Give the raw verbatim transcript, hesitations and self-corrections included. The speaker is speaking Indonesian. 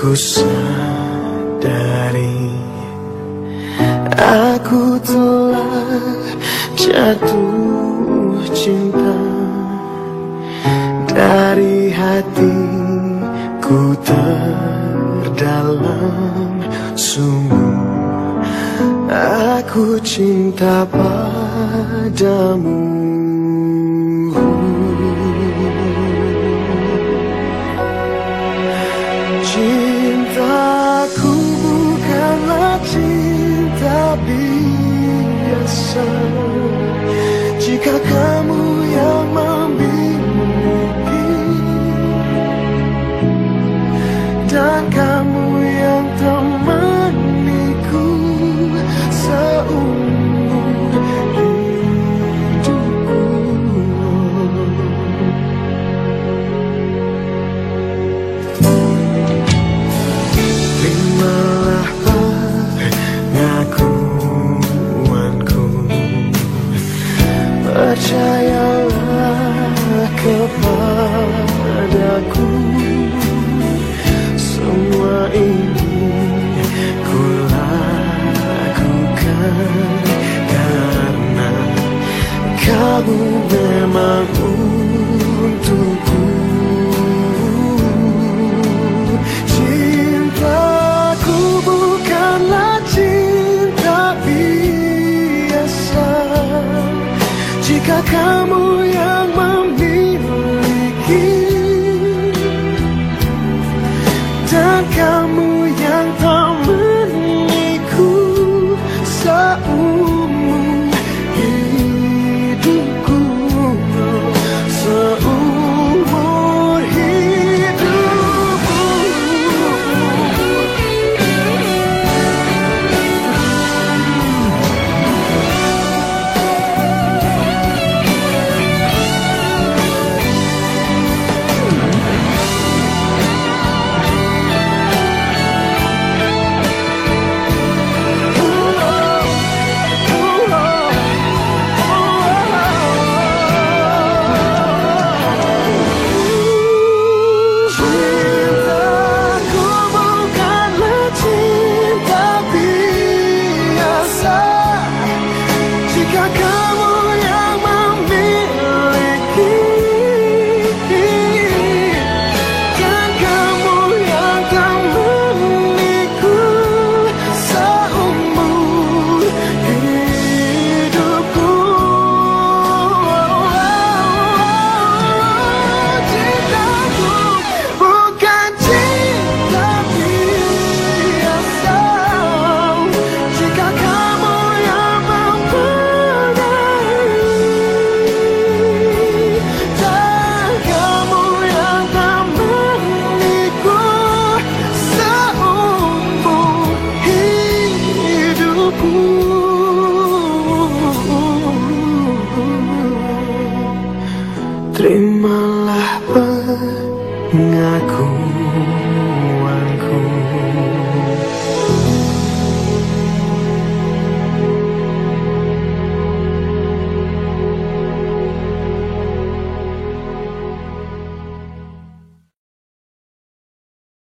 Ku sadari aku telah jatuh cinta dari hatiku terdalam. Sungguh aku cinta padamu. Cintaku bukanlah cinta biasa. Jika kamu yang memiliki dan kamu yang temaniku seumur hidupku. Terimalah pengakuanku, percayalah kepadaku. Semua ini ku lakukan karena kamu memang untukku. Cintaku bukanlah cinta biasa. Jika kamu yang memiliki dan kamu yang temaniku seumur hidupku, seumur hidupku. Terimalah pengakuan